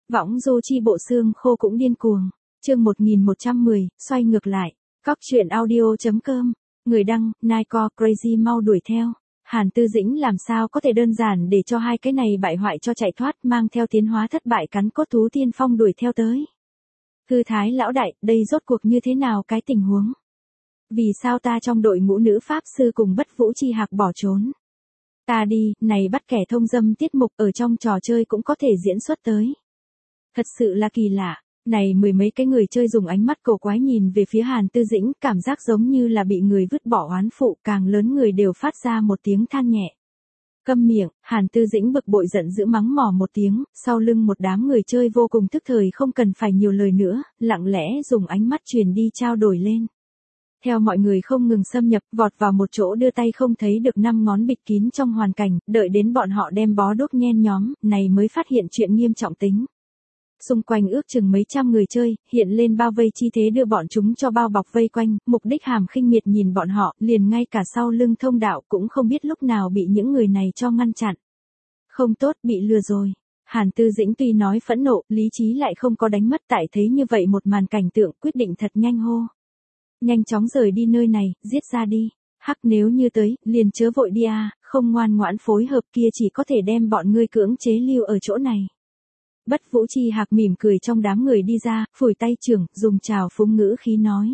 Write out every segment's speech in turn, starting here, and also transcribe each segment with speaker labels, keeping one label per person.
Speaker 1: Võng du chi bộ xương khô cũng điên cuồng. Chương 1110, xoay ngược lại. Cóc truyện audio.com. Người đăng, Nike Crazy mau đuổi theo. Hàn Tư Dĩnh làm sao có thể đơn giản để cho hai cái này bại hoại cho chạy thoát, mang theo tiến hóa thất bại cắn cốt thú tiên phong đuổi theo tới. Thư thái lão đại, đây rốt cuộc như thế nào cái tình huống? Vì sao ta trong đội ngũ nữ pháp sư cùng Bất Vũ Chi Hạc bỏ trốn? Ta đi, này bắt kẻ thông dâm tiết mục ở trong trò chơi cũng có thể diễn xuất tới. Thật sự là kỳ lạ. Này mười mấy cái người chơi dùng ánh mắt cổ quái nhìn về phía Hàn Tư Dĩnh, cảm giác giống như là bị người vứt bỏ oán phụ, càng lớn người đều phát ra một tiếng than nhẹ. Câm miệng, Hàn Tư Dĩnh bực bội giận dữ mắng mỏ một tiếng, sau lưng một đám người chơi vô cùng tức thời không cần phải nhiều lời nữa, lặng lẽ dùng ánh mắt truyền đi trao đổi lên. Theo mọi người không ngừng xâm nhập, vọt vào một chỗ đưa tay không thấy được 5 ngón bịt kín trong hoàn cảnh, đợi đến bọn họ đem bó đuốc nhen nhóm, này mới phát hiện chuyện nghiêm trọng tính. Xung quanh ước chừng mấy trăm người chơi, hiện lên bao vây chi thế đưa bọn chúng cho bao bọc vây quanh, mục đích hàm khinh miệt nhìn bọn họ, liền ngay cả sau lưng thông đạo cũng không biết lúc nào bị những người này cho ngăn chặn. Không tốt, bị lừa rồi. Hàn Tư Dĩnh tuy nói phẫn nộ, lý trí lại không có đánh mất, tại thấy như vậy một màn cảnh tượng, quyết định thật nhanh hô. Nhanh chóng rời đi nơi này, giết ra đi. Hắc nếu như tới, liền chớ vội đi à, không ngoan ngoãn phối hợp kia chỉ có thể đem bọn ngươi cưỡng chế lưu ở chỗ này. Bất Vũ Chi Hạc mỉm cười trong đám người đi ra, phủi tay trưởng, dùng trào phúng ngữ khí nói.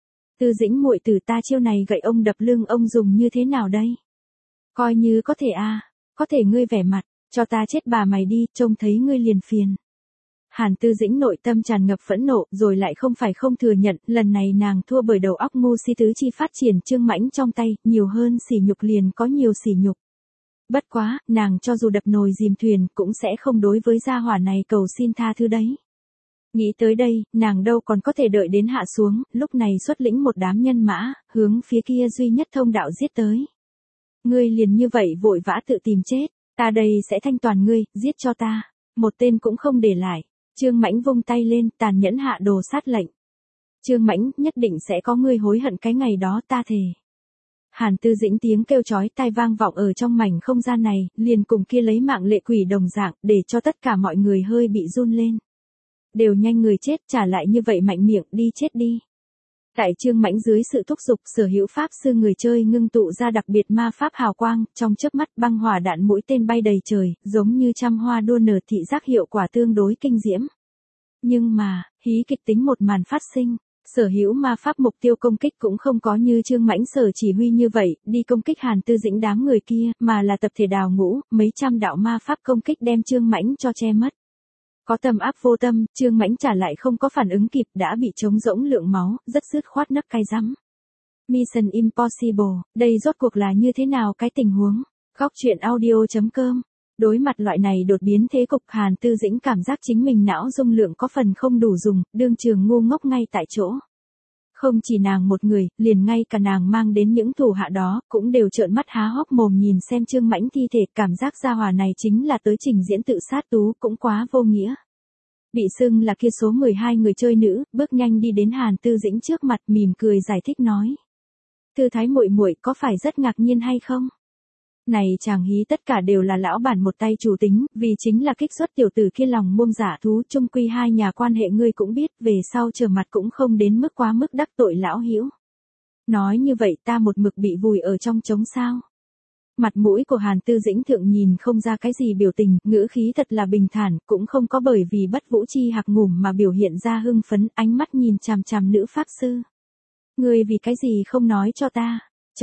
Speaker 1: Tư Dĩnh muội tử, ta chiêu này gậy ông đập lưng ông dùng như thế nào đây? Coi như có thể à, có thể ngươi vẻ mặt, cho ta chết bà mày đi, trông thấy ngươi liền phiền. Hàn Tư Dĩnh nội tâm tràn ngập phẫn nộ, rồi lại không phải không thừa nhận, lần này nàng thua bởi đầu óc ngu si tứ chi phát triển Trương Mãnh trong tay, nhiều hơn sỉ nhục liền có nhiều sỉ nhục. Bất quá, nàng cho dù đập nồi dìm thuyền, cũng sẽ không đối với gia hỏa này cầu xin tha thứ đấy. Nghĩ tới đây, nàng đâu còn có thể đợi đến hạ xuống, lúc này xuất lĩnh một đám nhân mã, hướng phía kia duy nhất thông đạo giết tới. Ngươi liền như vậy vội vã tự tìm chết, ta đây sẽ thanh toàn ngươi, giết cho ta, một tên cũng không để lại. Trương Mãnh vung tay lên, tàn nhẫn hạ đồ sát lệnh. Trương Mãnh, nhất định sẽ có ngươi hối hận cái ngày đó, ta thề. Hàn Tư Dĩnh tiếng kêu chói tai vang vọng ở trong mảnh không gian này, liền cùng kia lấy mạng lệ quỷ đồng dạng, để cho tất cả mọi người hơi bị run lên. Đều nhanh người chết, trả lại như vậy mạnh miệng, đi chết đi. Tại Trương Mãnh dưới sự thúc giục, sở hữu pháp sư người chơi ngưng tụ ra đặc biệt ma pháp hào quang, trong chớp mắt băng hỏa đạn mũi tên bay đầy trời, giống như trăm hoa đua nở, thị giác hiệu quả tương đối kinh diễm. Nhưng mà, hí kịch tính một màn phát sinh. Sở hữu ma pháp mục tiêu công kích cũng không có như Trương Mãnh sở chỉ huy như vậy, đi công kích Hàn Tư Dĩnh đám người kia, mà là tập thể đào ngũ, mấy trăm đạo ma pháp công kích đem Trương Mãnh cho che mất. Có tầm áp vô tâm, Trương Mãnh trả lại không có phản ứng kịp, đã bị trống rỗng lượng máu, rất dứt khoát nấp cay rắm. Mission Impossible, đây rốt cuộc là như thế nào cái tình huống? Góc truyện audio.com. Đối mặt loại này đột biến thế cục, Hàn Tư Dĩnh cảm giác chính mình não dung lượng có phần không đủ dùng, đương trường ngu ngốc ngay tại chỗ. Không chỉ nàng một người, liền ngay cả nàng mang đến những thủ hạ đó, cũng đều trợn mắt há hốc mồm nhìn xem Trương Mãnh thi thể, cảm giác gia hỏa này chính là tới trình diễn tự sát tú, cũng quá vô nghĩa. Bị xưng là kia số 12 người chơi nữ, bước nhanh đi đến Hàn Tư Dĩnh trước mặt, mỉm cười giải thích nói. Thư thái muội muội, có phải rất ngạc nhiên hay không? Này chàng hí tất cả đều là lão bản một tay chủ tính, vì chính là kích xuất tiểu tử kia lòng muông giả thú, chung quy hai nhà quan hệ ngươi cũng biết, về sau trở mặt cũng không đến mức quá mức đắc tội lão hữu. Nói như vậy ta một mực bị vùi ở trong trống sao. Mặt mũi của Hàn Tư Dĩnh thượng nhìn không ra cái gì biểu tình, ngữ khí thật là bình thản, cũng không có bởi vì Bất Vũ Chi Hạc ngủm mà biểu hiện ra hưng phấn, ánh mắt nhìn chằm chằm nữ pháp sư. Ngươi vì cái gì không nói cho ta?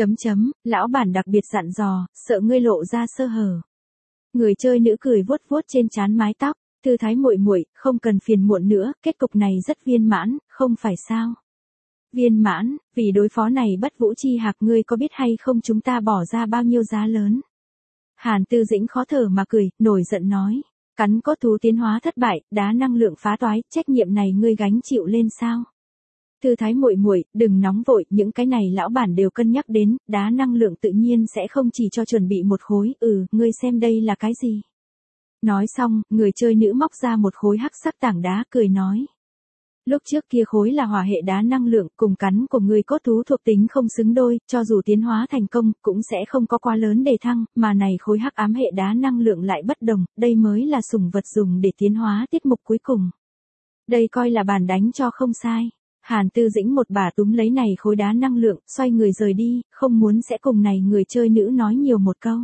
Speaker 1: Lão bản đặc biệt dặn dò, sợ ngươi lộ ra sơ hở. Người chơi nữ cười vuốt vuốt trên trán mái tóc, Tư thái muội muội, không cần phiền muộn nữa, kết cục này rất viên mãn, không phải sao? Viên mãn, vì đối phó này Bất Vũ Chi Hạc, ngươi có biết hay không chúng ta bỏ ra bao nhiêu giá lớn? Hàn Tư Dĩnh khó thở mà cười, nổi giận nói, cắn cốt thú tiến hóa thất bại, đá năng lượng phá toái, trách nhiệm này ngươi gánh chịu lên sao? Tư thái muội muội, đừng nóng vội, những cái này lão bản đều cân nhắc đến, đá năng lượng tự nhiên sẽ không chỉ cho chuẩn bị một khối, ngươi xem đây là cái gì? Nói xong, người chơi nữ móc ra một khối hắc sắc tảng đá, cười nói. Lúc trước kia khối là hỏa hệ đá năng lượng, cùng cắn của người cốt thú thuộc tính không xứng đôi, cho dù tiến hóa thành công, cũng sẽ không có quá lớn đề thăng, mà này khối hắc ám hệ đá năng lượng lại bất đồng, đây mới là sủng vật dùng để tiến hóa tiết mục cuối cùng. Đây coi là bàn đánh cho không sai. Hàn Tư Dĩnh một bà túm lấy này khối đá năng lượng, xoay người rời đi, không muốn sẽ cùng này người chơi nữ nói nhiều một câu.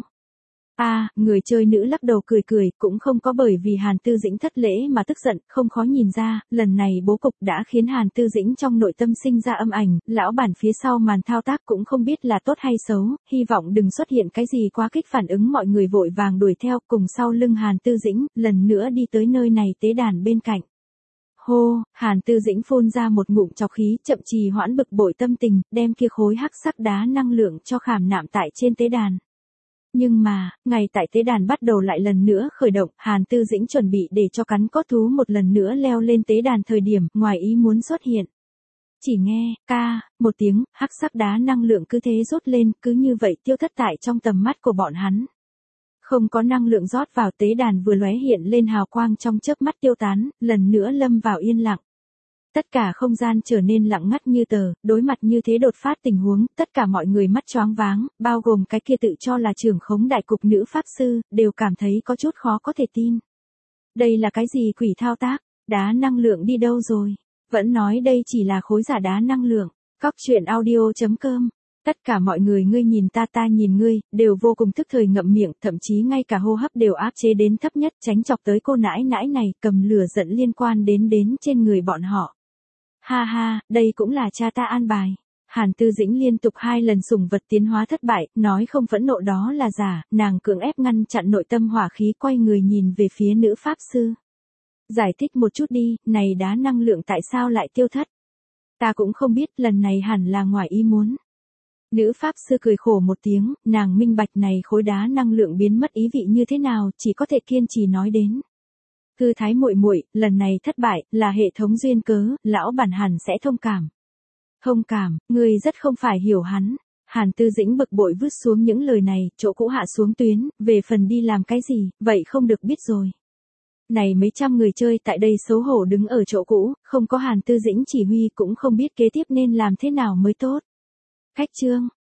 Speaker 1: Người chơi nữ lắc đầu cười cười, cũng không có bởi vì Hàn Tư Dĩnh thất lễ mà tức giận, không khó nhìn ra, lần này bố cục đã khiến Hàn Tư Dĩnh trong nội tâm sinh ra âm ảnh, lão bản phía sau màn thao tác cũng không biết là tốt hay xấu, hy vọng đừng xuất hiện cái gì quá kích phản ứng, mọi người vội vàng đuổi theo, cùng sau lưng Hàn Tư Dĩnh, lần nữa đi tới nơi này tế đàn bên cạnh. Hô, Hàn Tư Dĩnh phun ra một ngụm trọc khí, chậm trì hoãn bực bội tâm tình, đem kia khối hắc sắc đá năng lượng cho khảm nạm tại trên tế đàn. Nhưng mà, ngày tại tế đàn bắt đầu lại lần nữa khởi động, Hàn Tư Dĩnh chuẩn bị để cho cắn cốt thú một lần nữa leo lên tế đàn thời điểm, ngoài ý muốn xuất hiện. Chỉ nghe, một tiếng, hắc sắc đá năng lượng cứ thế rốt lên, cứ như vậy tiêu thất tại trong tầm mắt của bọn hắn. Không có năng lượng rót vào, tế đàn vừa lóe hiện lên hào quang trong chớp mắt tiêu tán, lần nữa lâm vào yên lặng. Tất cả không gian trở nên lặng ngắt như tờ, đối mặt như thế đột phát tình huống, tất cả mọi người mắt choáng váng, bao gồm cái kia tự cho là trưởng khống đại cục nữ pháp sư, đều cảm thấy có chút khó có thể tin. Đây là cái gì quỷ thao tác, đá năng lượng đi đâu rồi? Vẫn nói đây chỉ là khối giả đá năng lượng. Cóc truyện audio.com. Tất cả mọi người ngươi nhìn ta nhìn ngươi, đều vô cùng tức thời ngậm miệng, thậm chí ngay cả hô hấp đều áp chế đến thấp nhất, tránh chọc tới cô nãi nãi này, cầm lửa giận liên quan đến trên người bọn họ. Ha ha, đây cũng là cha ta an bài. Hàn Tư Dĩnh liên tục 2 lần sủng vật tiến hóa thất bại, nói không phẫn nộ đó là giả, nàng cưỡng ép ngăn chặn nội tâm hỏa khí, quay người nhìn về phía nữ pháp sư. Giải thích một chút đi, này đá năng lượng tại sao lại tiêu thất? Ta cũng không biết, lần này hẳn là ngoài ý muốn. Nữ pháp sư cười khổ một tiếng, nàng minh bạch này khối đá năng lượng biến mất ý vị như thế nào, chỉ có thể kiên trì nói đến. Cư thái muội muội, lần này thất bại, là hệ thống duyên cớ, lão bản hẳn sẽ thông cảm. Thông cảm, ngươi rất không phải hiểu hắn. Hàn Tư Dĩnh bực bội vứt xuống những lời này, chỗ cũ hạ xuống tuyến, về phần đi làm cái gì, vậy không được biết rồi. Này mấy trăm người chơi tại đây xấu hổ đứng ở chỗ cũ, không có Hàn Tư Dĩnh chỉ huy cũng không biết kế tiếp nên làm thế nào mới tốt. Khách chương.